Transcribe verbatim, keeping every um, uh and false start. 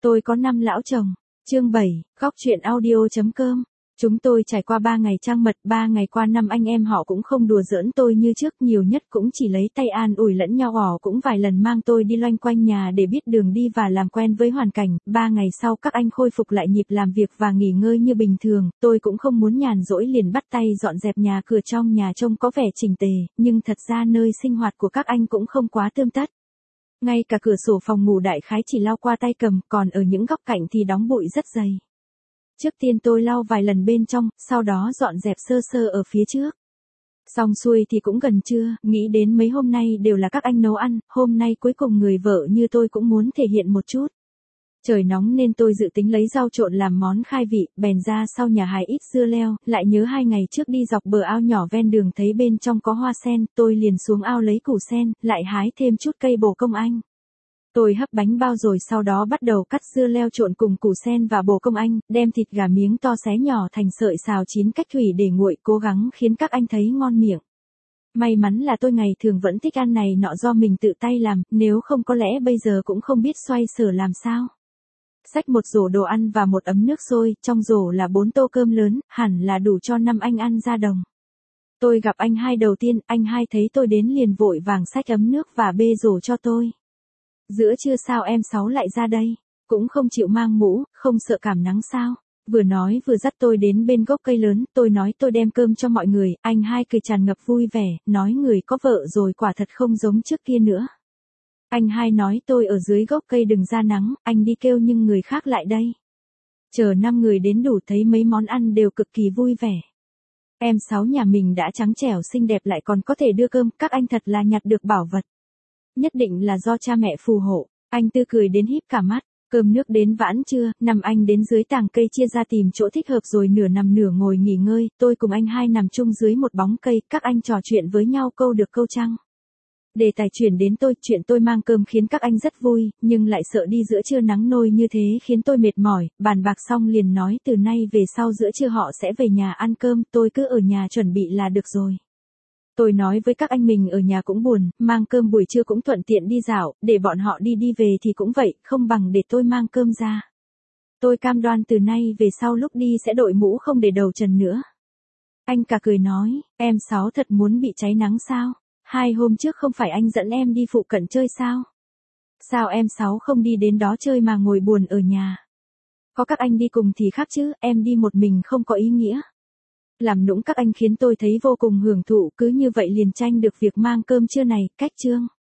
Tôi có năm lão chồng. Chương bảy, góc truyện audio.com. Chúng tôi trải qua ba ngày trăng mật, ba ngày qua năm anh em họ cũng không đùa giỡn tôi như trước, nhiều nhất cũng chỉ lấy tay an ủi lẫn nhau, ỏ cũng vài lần mang tôi đi loanh quanh nhà để biết đường đi và làm quen với hoàn cảnh. Ba ngày sau các anh khôi phục lại nhịp làm việc và nghỉ ngơi như bình thường, tôi cũng không muốn nhàn rỗi liền bắt tay dọn dẹp nhà cửa trong nhà trông có vẻ chỉnh tề, nhưng thật ra nơi sinh hoạt của các anh cũng không quá tươm tất. Ngay cả cửa sổ phòng ngủ đại khái chỉ lau qua tay cầm, còn ở những góc cạnh thì đóng bụi rất dày. Trước tiên tôi lau vài lần bên trong, sau đó dọn dẹp sơ sơ ở phía trước. Xong xuôi thì cũng gần trưa, nghĩ đến mấy hôm nay đều là các anh nấu ăn, hôm nay cuối cùng người vợ như tôi cũng muốn thể hiện một chút. Trời nóng nên tôi dự tính lấy rau trộn làm món khai vị, bèn ra sau nhà hái ít dưa leo, lại nhớ hai ngày trước đi dọc bờ ao nhỏ ven đường thấy bên trong có hoa sen, tôi liền xuống ao lấy củ sen, lại hái thêm chút cây bồ công anh. Tôi hấp bánh bao rồi sau đó bắt đầu cắt dưa leo trộn cùng củ sen và bồ công anh, đem thịt gà miếng to xé nhỏ thành sợi xào chín cách thủy để nguội, cố gắng khiến các anh thấy ngon miệng. May mắn là tôi ngày thường vẫn thích ăn này nọ do mình tự tay làm, nếu không có lẽ bây giờ cũng không biết xoay sở làm sao. Xách một rổ đồ ăn và một ấm nước sôi, trong rổ là bốn tô cơm lớn, hẳn là đủ cho năm anh ăn ra đồng. Tôi gặp anh hai đầu tiên, anh hai thấy tôi đến liền vội vàng xách ấm nước và bê rổ cho tôi. Giữa trưa sao em Sáu lại ra đây? Cũng không chịu mang mũ, không sợ cảm nắng sao? Vừa nói vừa dắt tôi đến bên gốc cây lớn, tôi nói tôi đem cơm cho mọi người, anh hai cười tràn ngập vui vẻ, nói người có vợ rồi quả thật không giống trước kia nữa. Anh hai nói tôi ở dưới gốc cây đừng ra nắng, anh đi kêu nhưng người khác lại đây. Chờ năm người đến đủ thấy mấy món ăn đều cực kỳ vui vẻ. Em Sáu nhà mình đã trắng trẻo xinh đẹp lại còn có thể đưa cơm, các anh thật là nhặt được bảo vật. Nhất định là do cha mẹ phù hộ, anh Tư cười đến híp cả mắt. Cơm nước đến vãn trưa, năm anh đến dưới tàng cây chia ra tìm chỗ thích hợp rồi nửa nằm nửa ngồi nghỉ ngơi, tôi cùng anh hai nằm chung dưới một bóng cây, các anh trò chuyện với nhau câu được câu trăng. Đề tài chuyển đến tôi, chuyện tôi mang cơm khiến các anh rất vui, nhưng lại sợ đi giữa trưa nắng nôi như thế khiến tôi mệt mỏi, bàn bạc xong liền nói từ nay về sau giữa trưa họ sẽ về nhà ăn cơm, tôi cứ ở nhà chuẩn bị là được rồi. Tôi nói với các anh mình ở nhà cũng buồn, mang cơm buổi trưa cũng thuận tiện đi dạo, để bọn họ đi đi về thì cũng vậy, không bằng để tôi mang cơm ra. Tôi cam đoan từ nay về sau lúc đi sẽ đội mũ không để đầu trần nữa. Anh cả cười nói, em Sáu thật muốn bị cháy nắng sao? Hai hôm trước không phải anh dẫn em đi phụ cận chơi sao? Sao em Sáu không đi đến đó chơi mà ngồi buồn ở nhà? Có các anh đi cùng thì khác chứ, em đi một mình không có ý nghĩa. Làm nũng các anh khiến tôi thấy vô cùng hưởng thụ, cứ như vậy liền tranh được việc mang cơm trưa này, cách chương.